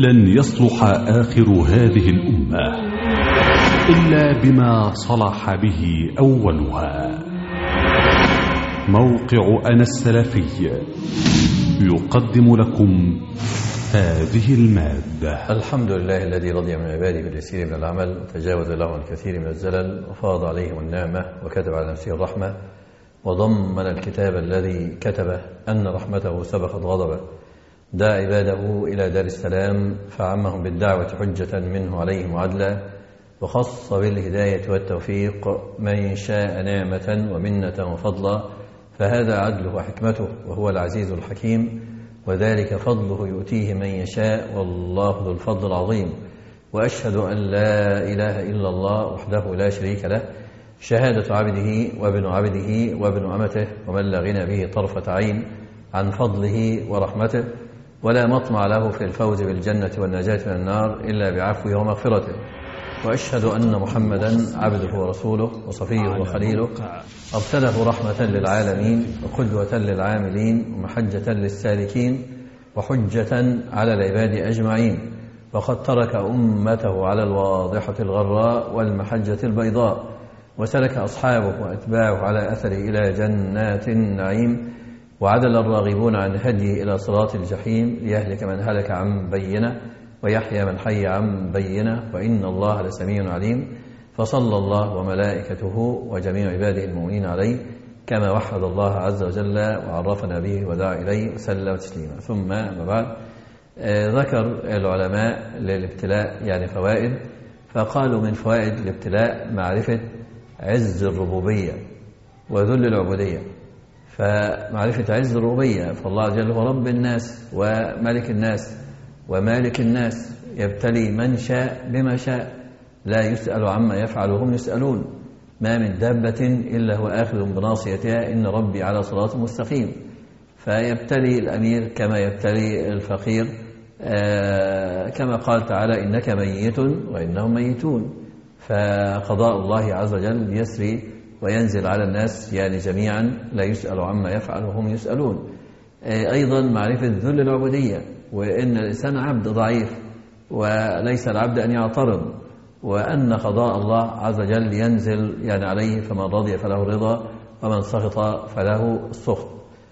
لن يصلح آخر هذه الأمة إلا بما صلح به أولها. موقع أنا السلفي يقدم لكم هذه المادة. الحمد لله الذي رضي من عباده باليسير من العمل وتجاوز له عن الكثير من الزلل وفاض عليهم النعمة وكتب على نفسه الرحمة وضمن الكتاب الذي كتبه أن رحمته سبقت غضبه، دعا عباده إلى دار السلام فعمهم بالدعوة حجة منه عليهم وعدلا، وخص بالهداية والتوفيق من شاء نعمة ومنة وفضلا، فهذا عدله وحكمته وهو العزيز الحكيم، وذلك فضله يؤتيه من يشاء والله ذو الفضل العظيم. وأشهد أن لا إله إلا الله وحده لا شريك له، شهادة عبده وابن عبده وابن أمته ومن لا غنى به طرفة عين عن فضله ورحمته، ولا مطمع له في الفوز بالجنة والنجاة من النار إلا بعفوه ومغفرته. وأشهد أن محمدا عبده ورسوله وصفيه وخليله، أرسله رحمة للعالمين وقدوة للعاملين ومحجة للسالكين وحجة على العباد أجمعين، وقد ترك أمته على الواضحة الغراء والمحجة البيضاء، وسلك أصحابه وأتباعه على أثره إلى جنات النعيم، وعدل الراغبون عن هديه إلى صراط الجحيم ليهلك من هلك عن بينه ويحيى من حي عن بينه، وإن الله لسميع عليم. فصلى الله وملائكته وجميع عباده المؤمنين عليه كما وحد الله عز وجل وعرفنا به ودعا إليه وسلم تسليما. ثم ما بعد، ذكر العلماء للابتلاء يعني فوائد، فقالوا من فوائد الابتلاء معرفة عز الربوبية وذل العبودية. فمعرفة عز الربوبية، فالله جل هو رب الناس وملك الناس ومالك الناس، يبتلي من شاء بما شاء، لا يسأل عما يفعل وهم يسألون، ما من دابة إلا هو آخذ بناصيتها إن ربي على صراط مستقيم. فيبتلي الأمير كما يبتلي الفقير، كما قال تعالى إنك ميت وإنهم ميتون. فقضاء الله عز وجل يسري وينزل على الناس يعني جميعا، لا يسأل عما يفعل وهم يسألون. أيضا معرفة ذل العبودية، وإن الإنسان عبد ضعيف وليس العبد أن يعترض، وأن قضاء الله عز وجل ينزل يعني عليه، فمن رضي فله الرضا ومن سخط فله السخط.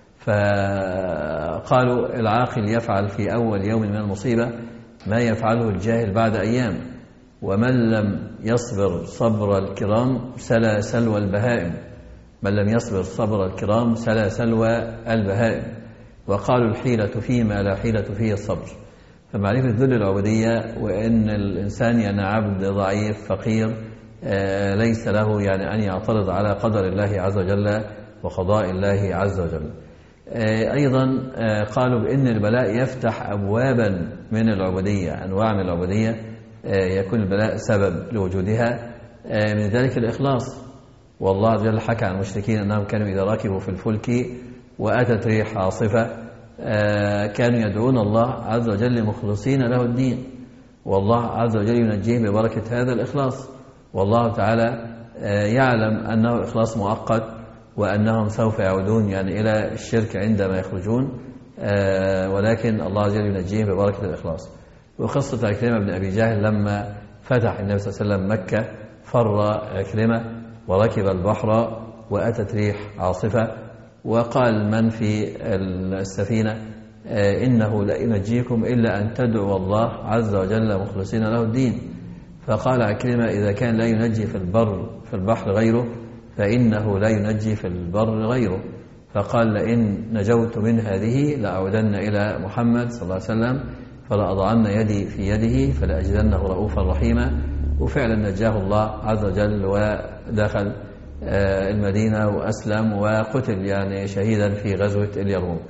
فقالوا العاقل يفعل في أول يوم من المصيبة ما يفعله الجاهل بعد أيام، ومن لم يصبر صبر الكرام سلا سلوى البهائم، من لم يصبر صبر الكرام سلا سلوى البهائم. وقالوا الحيلة فيما لا حيلة فيه الصبر. فمعرفة ذل العبودية، وإن الإنسان يعني عبد ضعيف فقير ليس له يعني أن يعترض على قدر الله عز وجل وقضاء الله عز وجل. أيضا قالوا بأن البلاء يفتح أبوابا من العبودية، أنواع من العبودية يكون البلاء سبب لوجودها، من ذلك الإخلاص. والله عز وجل حكى عن المشركين أنهم كانوا إذا ركبوا في الفلك وأتت ريح عاصفة كانوا يدعون الله عز وجل مخلصين له الدين، والله عز وجل ينجيهم ببركة هذا الإخلاص. والله تعالى يعلم أنه إخلاص مؤقت، وأنهم سوف يعودون يعني إلى الشرك عندما يخرجون، ولكن الله عز وجل ينجيهم ببركة الإخلاص. وقصة عكرمة بن أبي جهل لما فتح النبي صلى الله عليه وسلم مكة، فر عكرمة وركب البحر وأتت ريح عاصفة، وقال من في السفينة إنه لا ينجيكم إلا أن تدعوا الله عز وجل مخلصين له الدين. فقال عكرمة إذا كان لا ينجي في البحر غيره فإنه لا ينجي في البر غيره. فقال لئن نجوت من هذه لأعودن إلى محمد صلى الله عليه وسلم فلأضعن يدي في يده فلأجدنه رؤوفا رحيما. وفعلا نجاه الله عز وجل ودخل المدينة وأسلم وقتل يعني شهيدا في غزوة اليرموك.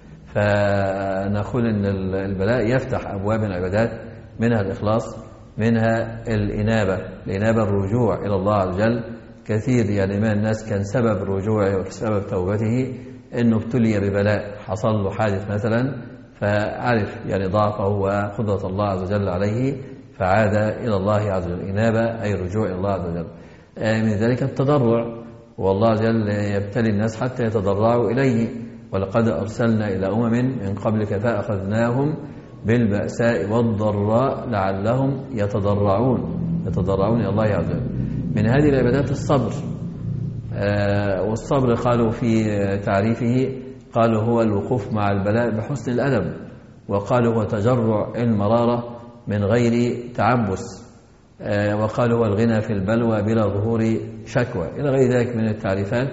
فنقول أن البلاء يفتح أبواب العبادات، منها الإخلاص، منها الإنابة الرجوع إلى الله عز وجل. كثير يعني من الناس كان سبب رجوعه وسبب توبته أنه ابتلي ببلاء، حصل له حادث مثلا فعرف يعني ضعفه وقدرة الله عز وجل عليه فعاد إلى الله عز وجل. إنابة أي رجوع إلى الله عز وجل. من ذلك التضرع، والله عز وجل يبتلي الناس حتى يتضرعوا إليه. ولقد أرسلنا إلى أمم من قبلك فأخذناهم بالبأساء والضراء لعلهم يتضرعون إلى الله عز وجل. من هذه العبادات الصبر، والصبر قالوا في تعريفه قالوا هو الوقوف مع البلاء بحسن الأدب، وقالوا هو تجرع المرارة من غير تعبس، وقالوا هو الغنى في البلوى بلا ظهور شكوى، إلى غير ذلك من التعريفات.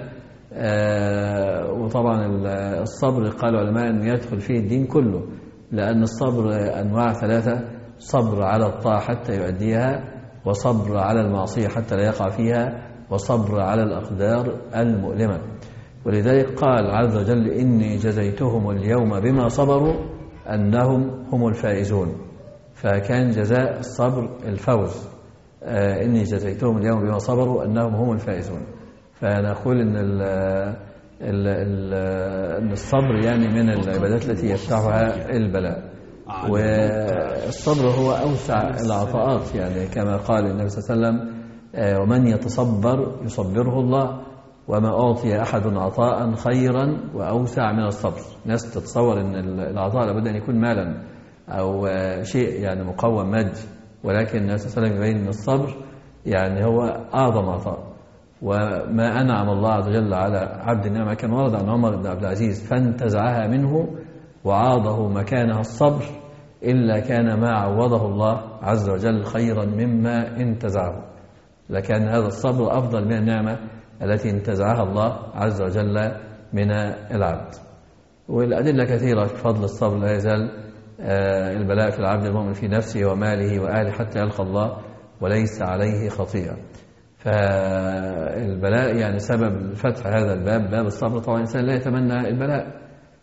وطبعا الصبر قال العلماء أنه يدخل فيه الدين كله، لأن الصبر أنواع ثلاثة: صبر على الطاعة حتى يؤديها، وصبر على المعصية حتى لا يقع فيها، وصبر على الأقدار المؤلمة. ولذلك قال عز وجل: إني جزيتهم اليوم بما صبروا أنهم هم الفائزون. فكان جزاء الصبر الفوز، إني جزيتهم اليوم بما صبروا أنهم هم الفائزون. فنقول إن الصبر يعني من العبادات التي يفتحها البلاء. والصبر هو أوسع العطاءات، يعني كما قال النبي صلى الله عليه وسلم: ومن يتصبر يصبره الله، وما أعطي أحد عطاء خيرا وأوسع من الصبر. ناس تتصور أن العطاء لابد أن يكون مالا أو شيء يعني مقوم مادي، ولكن النبي صلى الله عليه وسلم يبين أن الصبر يعني هو أعظم عطاء. وما أنعم الله عز وجل على عبد النعمة كما ورد عن عمر بن عبد العزيز: فانتزعها منه وعاضه مكانها الصبر إلا كان ما عوضه الله عز وجل خيرا مما انتزعه. لكن هذا الصبر أفضل من النعمة التي انتزعها الله عز وجل من العبد. والأدلة كثيرة في فضل الصبر. لا يزال البلاء في العبد المؤمن في نفسه وماله وأهله حتى يلقى الله وليس عليه خطيئة. فالبلاء يعني سبب فتح هذا الباب، باب الصبر. طبعا الإنسان لا يتمنى البلاء،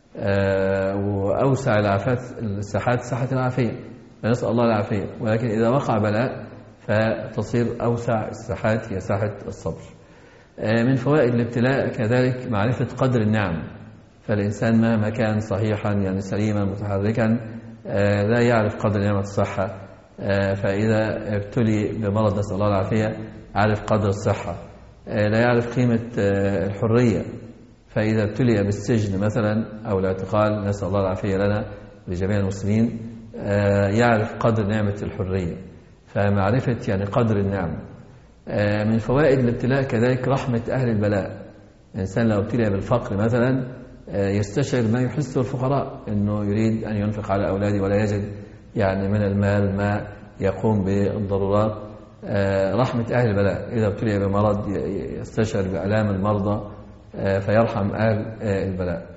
وأوسع الساحات ساحة العافية، فنسأل الله العافية. ولكن إذا وقع بلاء فتصير أوسع الساحات هي ساحة الصبر. من فوائد الابتلاء كذلك معرفة قدر النعم. فالإنسان مهما كان صحيحا يعني سليما متحركا لا يعرف قدر نعمة الصحة، فإذا ابتلي بمرض نسأل الله العافية عارف قدر الصحة. لا يعرف قيمة الحرية، فإذا ابتلي بالسجن مثلا أو الاعتقال نسأل الله العافية لنا لجميع المسلمين يعرف قدر نعمة الحرية. فمعرفة يعني قدر النعم. من فوائد الابتلاء كذلك رحمة أهل البلاء. الإنسان لو ابتلي بالفقر مثلا يستشعر ما يحسه الفقراء، أنه يريد أن ينفق على أولاده ولا يجد يعني من المال ما يقوم بالضرورات. رحمة أهل البلاء، إذا ابتلي بمرض يستشعر بآلام المرضى فيرحم أهل البلاء.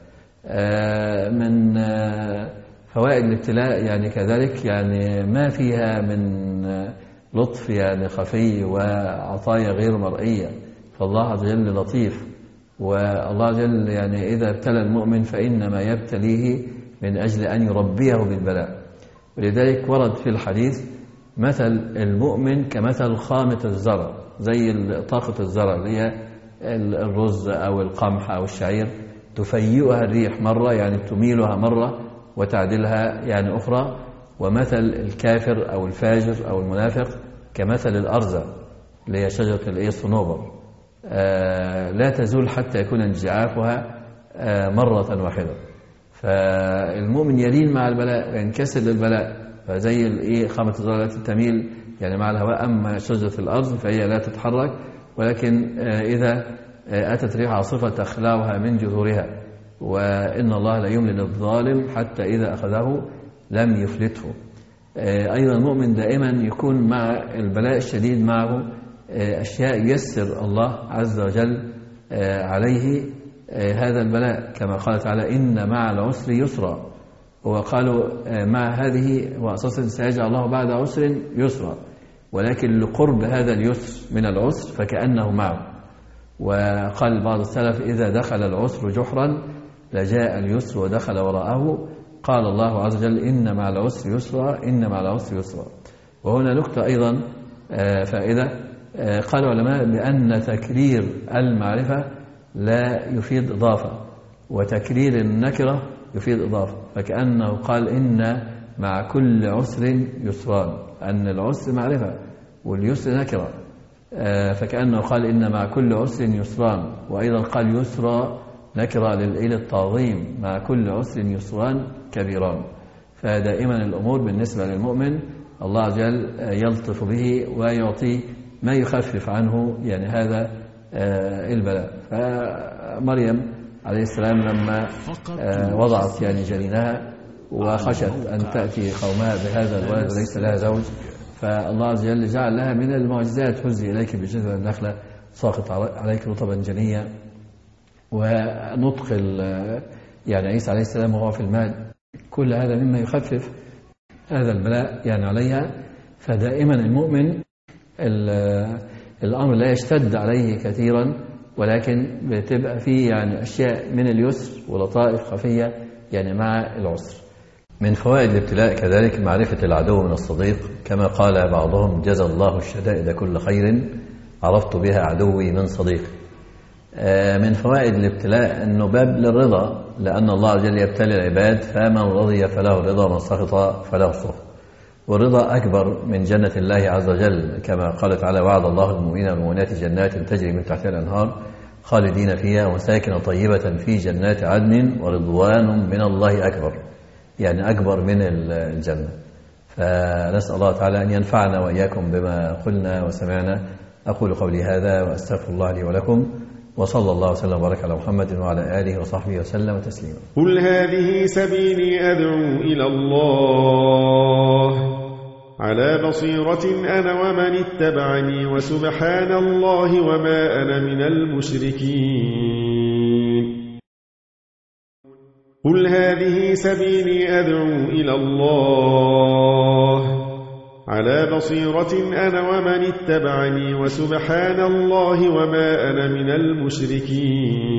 من فوائد الابتلاء يعني كذلك يعني ما فيها من لطف يعني خفي وعطايا غير مرئية، فالله عز وجل لطيف. والله عز وجل يعني إذا ابتلى المؤمن فإنما يبتليه من أجل أن يربيه بالبلاء. ولذلك ورد في الحديث: مثل المؤمن كمثل خامة الزرع، زي طاقة الزرع اللي هي الرز أو القمح أو الشعير، تفيئها الريح مرة يعني تميلها مرة وتعدلها يعني أخرى. ومثل الكافر أو الفاجر أو المنافق كمثل الأرزة اللي هي شجرة الصنوبر، لا تزول حتى يكون انجعافها مرة واحدة. فالمؤمن يلين مع البلاء وينكسر للبلاء، فزي خامة الزرع التي تميل يعني مع الهواء. أما شجرة الأرز فهي لا تتحرك، ولكن إذا أتت ريح عاصفة تخلعها من جذورها. وإن الله لا يملي للظالم حتى إذا أخذه لم يفلته. أيضا المؤمن دائما يكون مع البلاء الشديد معه أشياء يسر الله عز وجل عليه هذا البلاء، كما قال تعالى: إن مع العسر يسرا. وقالوا مع هذه وأساسا سيجعل الله بعد عسر يسرا، ولكن لقرب هذا اليسر من العسر فكأنه معه. وقال بعض السلف: إذا دخل العسر جحرا لجاء اليسر ودخل وراءه. قال الله عز وجل: إن مع العسر يسرا، إن مع العسر يسرا. وهنا نكتة أيضا فائدة. قال العلماء بأن تكرير المعرفة لا يفيد إضافة، وتكرير النكرة يفيد إضافة. فكأنه قال: إن مع كل عسر يسران، أن العسر معرفة واليسر نكرة. فكأنه قال: إن مع كل عسر يسران. وأيضا قال: يسرى نكرة للإله التعظيم، مع كل عسر يسران كبيران. فدائما الأمور بالنسبة للمؤمن الله عز وجل يلطف به ويعطيه ما يخفف عنه يعني هذا البلاء. فمريم عليه السلام لما وضعت يعني جنينها وخشت أن تأتي قومها بهذا الولد وليس لها زوج، فالله عز وجل جعل لها من المعجزات: هزي إليك بجذع النخلة ساقط عليك رطبا جنيا، ونطق يعني عيسى عليه السلام وهو في المهد. كل هذا مما يخفف هذا البلاء يعني عليها. فدائما المؤمن الأمر لا يشتد عليه كثيرا، ولكن بتبقى فيه يعني أشياء من اليسر ولطائف خفية يعني مع العسر. من فوائد الابتلاء كذلك معرفة العدو من الصديق، كما قال بعضهم: جزى الله الشدائد كل خير عرفت بها عدوي من صديق. من فوائد الابتلاء أنه باب للرضا، لأن الله عز وجل يبتلي العباد، فمن رضي فله الرضا ومن سخط فله السخط. والرضا أكبر من جنة الله عز وجل، كما قال تعالى: وعد الله المؤمنين والمؤمنات جنات تجري من تحتها الأنهار خالدين فيها ومساكن طيبة في جنات عدن ورضوان من الله أكبر، يعني أكبر من الجنة. فنسأل الله تعالى أن ينفعنا وإياكم بما قلنا وسمعنا. أقول قولي هذا وأستغفر الله لي ولكم، وصلى الله وسلم وبارك على محمد وعلى آله وصحبه وسلم تسليما. قل هذه سبيلي أدعو إلى الله على بصيرة أنا ومن اتبعني، وسبحان الله وما أنا من المشركين. قل هذه سبيلي أدعو إلى الله على بصيرة أنا ومن اتبعني، وسبحان الله وما أنا من المشركين.